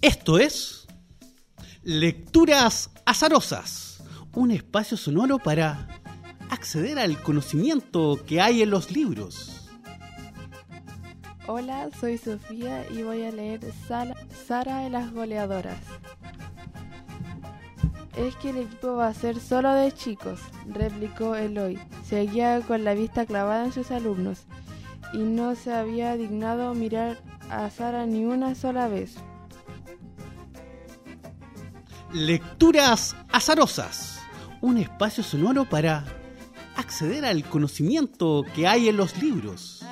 Esto es Lecturas Azarosas, un espacio sonoro para acceder al conocimiento que hay en los libros. Hola, soy Sofía y voy a leer Sara y las goleadoras. Es que el equipo va a ser solo de chicos, replicó Eloy. Seguía con la vista clavada en sus alumnos y no se había dignado mirar a Sara ni una sola vez. Lecturas Azarosas, un espacio sonoro para acceder al conocimiento que hay en los libros.